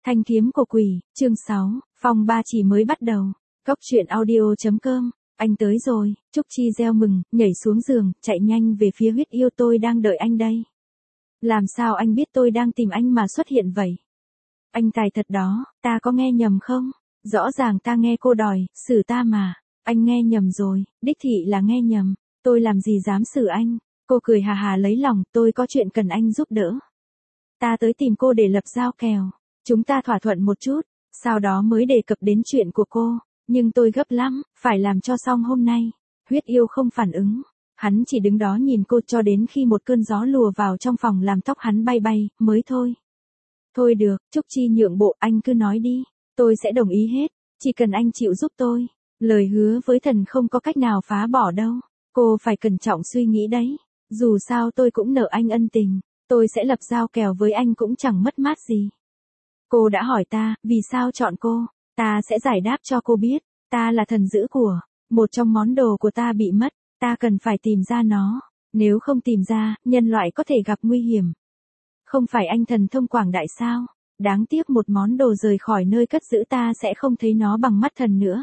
Thanh kiếm của quỷ, chương 6, phong ba chỉ mới bắt đầu. Cốc truyện audio.com, anh tới rồi, Trúc Chi reo mừng, nhảy xuống giường, chạy nhanh về phía Huyết Yêu, tôi đang đợi anh đây. Làm sao anh biết tôi đang tìm anh mà xuất hiện vậy? Anh tài thật đó, ta có nghe nhầm không? Rõ ràng ta nghe cô đòi, xử ta mà. Anh nghe nhầm rồi, đích thị là nghe nhầm, tôi làm gì dám xử anh. Cô cười hà hà lấy lòng, tôi có chuyện cần anh giúp đỡ. Ta tới tìm cô để lập giao kèo. Chúng ta thỏa thuận một chút, sau đó mới đề cập đến chuyện của cô, nhưng tôi gấp lắm, phải làm cho xong hôm nay. Huyết Yêu không phản ứng, hắn chỉ đứng đó nhìn cô cho đến khi một cơn gió lùa vào trong phòng làm tóc hắn bay bay, mới thôi. Thôi được, Trúc Chi nhượng bộ, anh cứ nói đi, tôi sẽ đồng ý hết, chỉ cần anh chịu giúp tôi. Lời hứa với thần không có cách nào phá bỏ đâu, cô phải cẩn trọng suy nghĩ đấy, dù sao tôi cũng nợ anh ân tình, tôi sẽ lập giao kèo với anh cũng chẳng mất mát gì. Cô đã hỏi ta, vì sao chọn cô, ta sẽ giải đáp cho cô biết, ta là thần giữ của, một trong món đồ của ta bị mất, ta cần phải tìm ra nó, nếu không tìm ra, nhân loại có thể gặp nguy hiểm. Không phải anh thần thông quảng đại sao, đáng tiếc một món đồ rời khỏi nơi cất giữ ta sẽ không thấy nó bằng mắt thần nữa.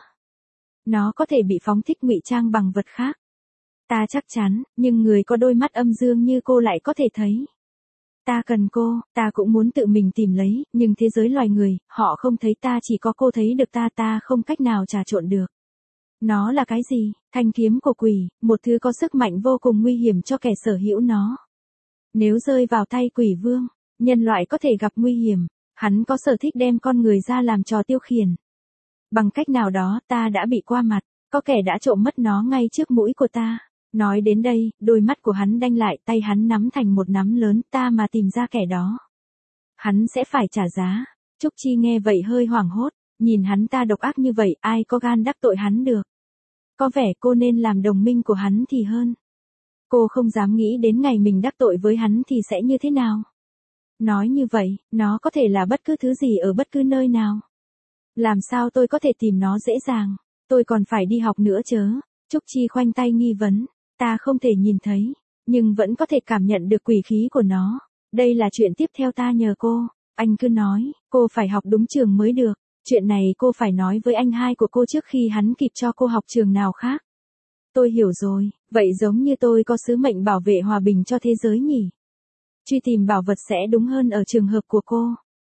Nó có thể bị phóng thích ngụy trang bằng vật khác. Ta chắc chắn, nhưng người có đôi mắt âm dương như cô lại có thể thấy. Ta cần cô, ta cũng muốn tự mình tìm lấy, nhưng thế giới loài người, họ không thấy ta, chỉ có cô thấy được ta không cách nào trà trộn được. Nó là cái gì? Thanh kiếm của quỷ, một thứ có sức mạnh vô cùng nguy hiểm cho kẻ sở hữu nó. Nếu rơi vào tay quỷ vương, nhân loại có thể gặp nguy hiểm, hắn có sở thích đem con người ra làm trò tiêu khiển. Bằng cách nào đó ta đã bị qua mặt, có kẻ đã trộm mất nó ngay trước mũi của ta. Nói đến đây, đôi mắt của hắn đanh lại, tay hắn nắm thành một nắm lớn, ta mà tìm ra kẻ đó. Hắn sẽ phải trả giá. Trúc Chi nghe vậy hơi hoảng hốt, nhìn hắn ta độc ác như vậy, ai có gan đắc tội hắn được. Có vẻ cô nên làm đồng minh của hắn thì hơn. Cô không dám nghĩ đến ngày mình đắc tội với hắn thì sẽ như thế nào. Nói như vậy, nó có thể là bất cứ thứ gì ở bất cứ nơi nào. Làm sao tôi có thể tìm nó dễ dàng, tôi còn phải đi học nữa chớ. Trúc Chi khoanh tay nghi vấn, ta không thể nhìn thấy, nhưng vẫn có thể cảm nhận được quỷ khí của nó. Đây là chuyện tiếp theo ta nhờ cô, anh cứ nói, cô phải học đúng trường mới được. Chuyện này cô phải nói với anh hai của cô trước khi hắn kịp cho cô học trường nào khác. Tôi hiểu rồi, vậy giống như tôi có sứ mệnh bảo vệ hòa bình cho thế giới nhỉ? Truy tìm bảo vật sẽ đúng hơn ở trường hợp của cô.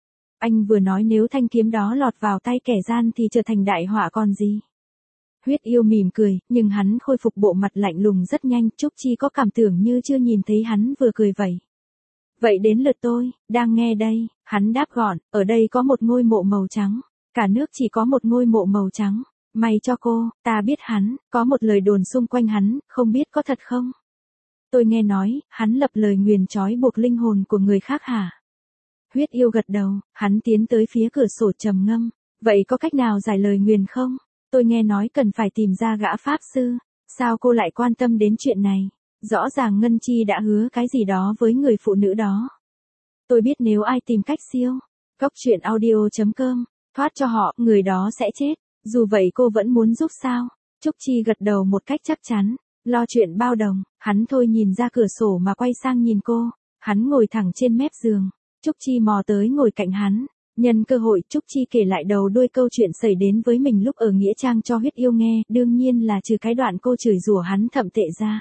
Anh vừa nói nếu thanh kiếm đó lọt vào tay kẻ gian thì trở thành đại họa còn gì. Huyết Yêu mỉm cười, nhưng hắn khôi phục bộ mặt lạnh lùng rất nhanh, Trúc Chi có cảm tưởng như chưa nhìn thấy hắn vừa cười vậy. Vậy đến lượt tôi, đang nghe đây, hắn đáp gọn, ở đây có một ngôi mộ màu trắng, cả nước chỉ có một ngôi mộ màu trắng, may cho cô, ta biết hắn, có một lời đồn xung quanh hắn, không biết có thật không? Tôi nghe nói, hắn lập lời nguyền trói buộc linh hồn của người khác hả? Huyết Yêu gật đầu, hắn tiến tới phía cửa sổ trầm ngâm, vậy có cách nào giải lời nguyền không? Tôi nghe nói cần phải tìm ra gã pháp sư, sao cô lại quan tâm đến chuyện này? Rõ ràng Ngân Chi đã hứa cái gì đó với người phụ nữ đó. Tôi biết nếu ai tìm cách siêu, cốc truyện audio.com, thoát cho họ, người đó sẽ chết, dù vậy cô vẫn muốn giúp sao? Trúc Chi gật đầu một cách chắc chắn, lo chuyện bao đồng, hắn thôi nhìn ra cửa sổ mà quay sang nhìn cô, hắn ngồi thẳng trên mép giường, Trúc Chi mò tới ngồi cạnh hắn. Nhân cơ hội, Trúc Chi kể lại đầu đuôi câu chuyện xảy đến với mình lúc ở Nghĩa Trang cho Huyết Yêu nghe, đương nhiên là trừ cái đoạn cô chửi rủa hắn thậm tệ ra.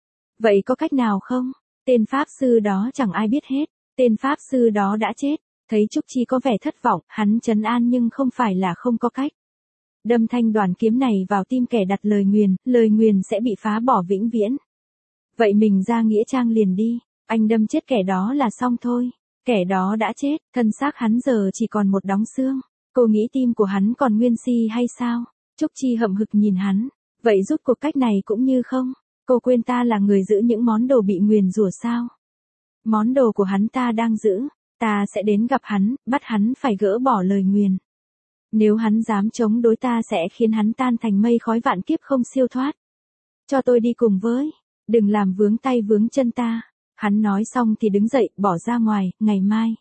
Vậy có cách nào không? Tên pháp sư đó chẳng ai biết hết, tên pháp sư đó đã chết. Thấy Trúc Chi có vẻ thất vọng, hắn trấn an nhưng không phải là không có cách. Đâm thanh đoàn kiếm này vào tim kẻ đặt lời nguyền sẽ bị phá bỏ vĩnh viễn. Vậy mình ra Nghĩa Trang liền đi, anh đâm chết kẻ đó là xong thôi. Kẻ đó đã chết, thân xác hắn giờ chỉ còn một đống xương. Cô nghĩ tim của hắn còn nguyên si hay sao? Trúc Chi hậm hực nhìn hắn. Vậy rút cuộc cách này cũng như không? Cô quên ta là người giữ những món đồ bị nguyền rủa sao? Món đồ của hắn ta đang giữ. Ta sẽ đến gặp hắn, bắt hắn phải gỡ bỏ lời nguyền. Nếu hắn dám chống đối ta sẽ khiến hắn tan thành mây khói vạn kiếp không siêu thoát. Cho tôi đi cùng với. Đừng làm vướng tay vướng chân ta. Hắn nói xong thì đứng dậy, bỏ ra ngoài, ngày mai.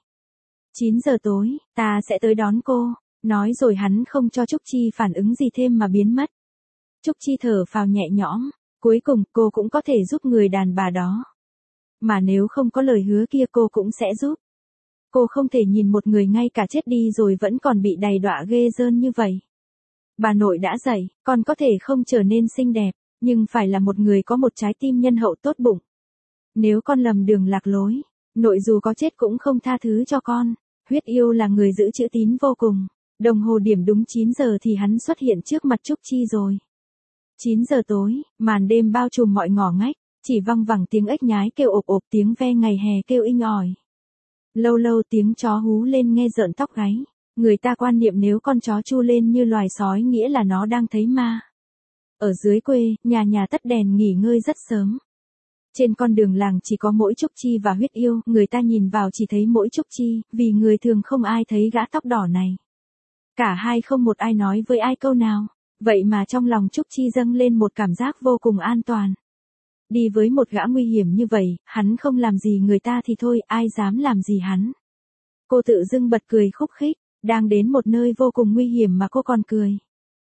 9 giờ tối, ta sẽ tới đón cô. Nói rồi hắn không cho Trúc Chi phản ứng gì thêm mà biến mất. Trúc Chi thở phào nhẹ nhõm. Cuối cùng, cô cũng có thể giúp người đàn bà đó. Mà nếu không có lời hứa kia cô cũng sẽ giúp. Cô không thể nhìn một người ngay cả chết đi rồi vẫn còn bị đầy đọa ghê rơn như vậy. Bà nội đã dạy, con có thể không trở nên xinh đẹp, nhưng phải là một người có một trái tim nhân hậu tốt bụng. Nếu con lầm đường lạc lối, nội dù có chết cũng không tha thứ cho con. Huyết Yêu là người giữ chữ tín vô cùng. Đồng hồ điểm đúng 9 giờ thì hắn xuất hiện trước mặt Trúc Chi rồi. 9 giờ tối, màn đêm bao trùm mọi ngõ ngách, chỉ văng vẳng tiếng ếch nhái kêu ộp ộp, tiếng ve ngày hè kêu inh ỏi. Lâu lâu tiếng chó hú lên nghe rợn tóc gáy. Người ta quan niệm nếu con chó chu lên như loài sói nghĩa là nó đang thấy ma. Ở dưới quê, nhà nhà tắt đèn nghỉ ngơi rất sớm. Trên con đường làng chỉ có mỗi Trúc Chi và Huyết Yêu, người ta nhìn vào chỉ thấy mỗi Trúc Chi, vì người thường không ai thấy gã tóc đỏ này. Cả hai không một ai nói với ai câu nào, vậy mà trong lòng Trúc Chi dâng lên một cảm giác vô cùng an toàn. Đi với một gã nguy hiểm như vậy, hắn không làm gì người ta thì thôi, ai dám làm gì hắn. Cô tự dưng bật cười khúc khích, đang đến một nơi vô cùng nguy hiểm mà cô còn cười.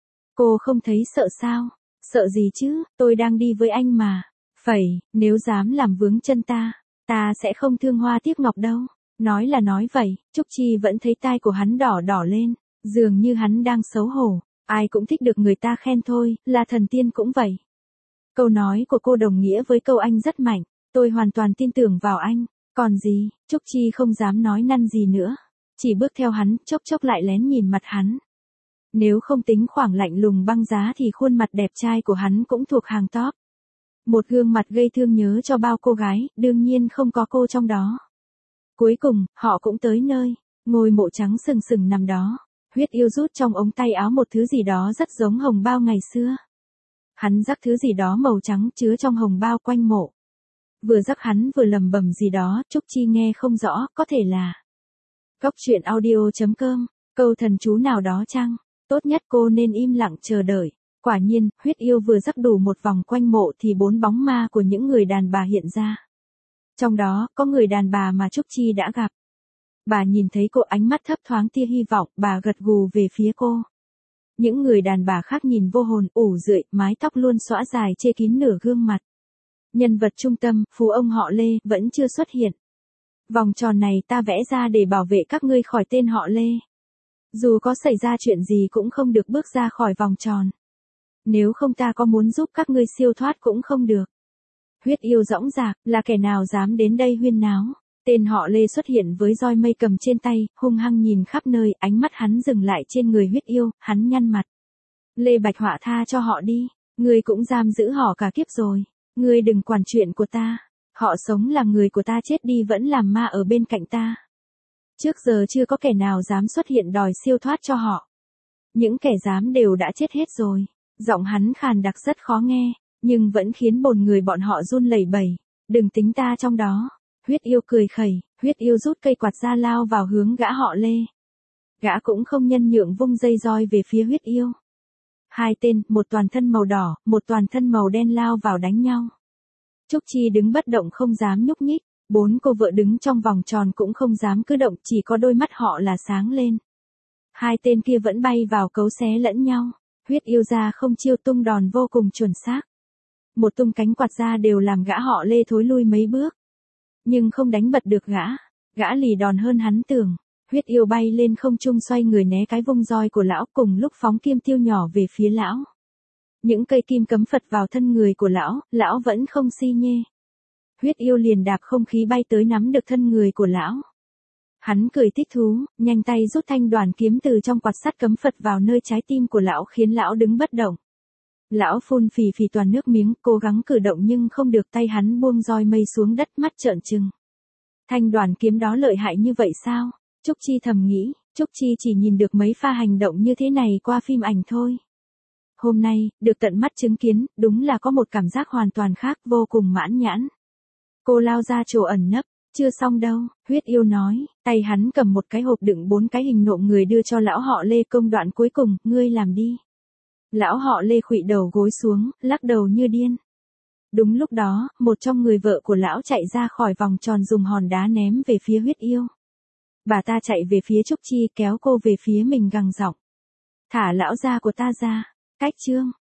Cô không thấy sợ sao? Sợ gì chứ, tôi đang đi với anh mà. Phẩy, nếu dám làm vướng chân ta sẽ không thương hoa tiếc ngọc đâu. Nói là nói vậy, Trúc Chi vẫn thấy tai của hắn đỏ đỏ lên, dường như hắn đang xấu hổ. Ai cũng thích được người ta khen thôi, là thần tiên cũng vậy. Câu nói của cô đồng nghĩa với câu anh rất mạnh, tôi hoàn toàn tin tưởng vào anh. Còn gì, Trúc Chi không dám nói năn gì nữa, chỉ bước theo hắn, chốc chốc lại lén nhìn mặt hắn. Nếu không tính khoảng lạnh lùng băng giá thì khuôn mặt đẹp trai của hắn cũng thuộc hàng top. Một gương mặt gây thương nhớ cho bao cô gái, đương nhiên không có cô trong đó. Cuối cùng, họ cũng tới nơi, ngôi mộ trắng sừng sừng nằm đó. Huyết Yêu rút trong ống tay áo một thứ gì đó rất giống hồng bao ngày xưa. Hắn rắc thứ gì đó màu trắng chứa trong hồng bao quanh mộ. Vừa rắc hắn vừa lầm bầm gì đó, Trúc Chi nghe không rõ, có thể là Cóc truyện audio.com, câu thần chú nào đó chăng? Tốt nhất cô nên im lặng chờ đợi. Quả nhiên, Huyết Yêu vừa rắc đủ một vòng quanh mộ thì 4 bóng ma của những người đàn bà hiện ra. Trong đó, có người đàn bà mà Trúc Chi đã gặp. Bà nhìn thấy cô, ánh mắt thấp thoáng tia hy vọng, bà gật gù về phía cô. Những người đàn bà khác nhìn vô hồn, ủ rượi, mái tóc luôn xõa dài che kín nửa gương mặt. Nhân vật trung tâm, phú ông họ Lê, vẫn chưa xuất hiện. Vòng tròn này ta vẽ ra để bảo vệ các ngươi khỏi tên họ Lê. Dù có xảy ra chuyện gì cũng không được bước ra khỏi vòng tròn. Nếu không ta có muốn giúp các ngươi siêu thoát cũng không được. Huyết Yêu dõng dạc, là kẻ nào dám đến đây huyên náo. Tên họ Lê xuất hiện với roi mây cầm trên tay, hung hăng nhìn khắp nơi, ánh mắt hắn dừng lại trên người Huyết Yêu, hắn nhăn mặt. Lê Bạch Họa, tha cho họ đi, ngươi cũng giam giữ họ cả kiếp rồi. Ngươi đừng quản chuyện của ta, họ sống làm người của ta, chết đi vẫn làm ma ở bên cạnh ta. Trước giờ chưa có kẻ nào dám xuất hiện đòi siêu thoát cho họ. Những kẻ dám đều đã chết hết rồi. Giọng hắn khàn đặc rất khó nghe, nhưng vẫn khiến bồn người bọn họ run lẩy bẩy. Đừng tính ta trong đó. Huyết Yêu cười khẩy, Huyết Yêu rút cây quạt ra lao vào hướng gã họ Lê. Gã cũng không nhân nhượng vung dây roi về phía Huyết Yêu. Hai tên, một toàn thân màu đỏ, một toàn thân màu đen lao vào đánh nhau. Trúc Chi đứng bất động không dám nhúc nhích, 4 cô vợ đứng trong vòng tròn cũng không dám cử động, chỉ có đôi mắt họ là sáng lên. Hai tên kia vẫn bay vào cấu xé lẫn nhau. Huyết Yêu ra không chiêu, tung đòn vô cùng chuẩn xác. Một tung cánh quạt ra đều làm gã họ Lê thối lui mấy bước. Nhưng không đánh bật được gã. Gã lì đòn hơn hắn tưởng. Huyết Yêu bay lên không trung xoay người né cái vung roi của lão, cùng lúc phóng kim tiêu nhỏ về phía lão. Những cây kim cấm phật vào thân người của lão vẫn không si nhê. Huyết Yêu liền đạp không khí bay tới nắm được thân người của lão. Hắn cười thích thú, nhanh tay rút thanh đoàn kiếm từ trong quạt sắt cấm phật vào nơi trái tim của lão, khiến lão đứng bất động. Lão phun phì phì toàn nước miếng, cố gắng cử động nhưng không được, tay hắn buông roi mây xuống đất, mắt trợn trừng. Thanh đoàn kiếm đó lợi hại như vậy sao? Trúc Chi thầm nghĩ, Trúc Chi chỉ nhìn được mấy pha hành động như thế này qua phim ảnh thôi. Hôm nay, được tận mắt chứng kiến, đúng là có một cảm giác hoàn toàn khác, vô cùng mãn nhãn. Cô lao ra chỗ ẩn nấp. Chưa xong đâu, Huyết Yêu nói, tay hắn cầm một cái hộp đựng 4 cái hình nộm người đưa cho lão họ Lê. Công đoạn cuối cùng, ngươi làm đi. Lão họ Lê khuỵu đầu gối xuống, lắc đầu như điên. Đúng lúc đó, một trong người vợ của lão chạy ra khỏi vòng tròn dùng hòn đá ném về phía Huyết Yêu. Bà ta chạy về phía Trúc Chi, kéo cô về phía mình gằn giọng. Thả lão gia của ta ra. Cách chương.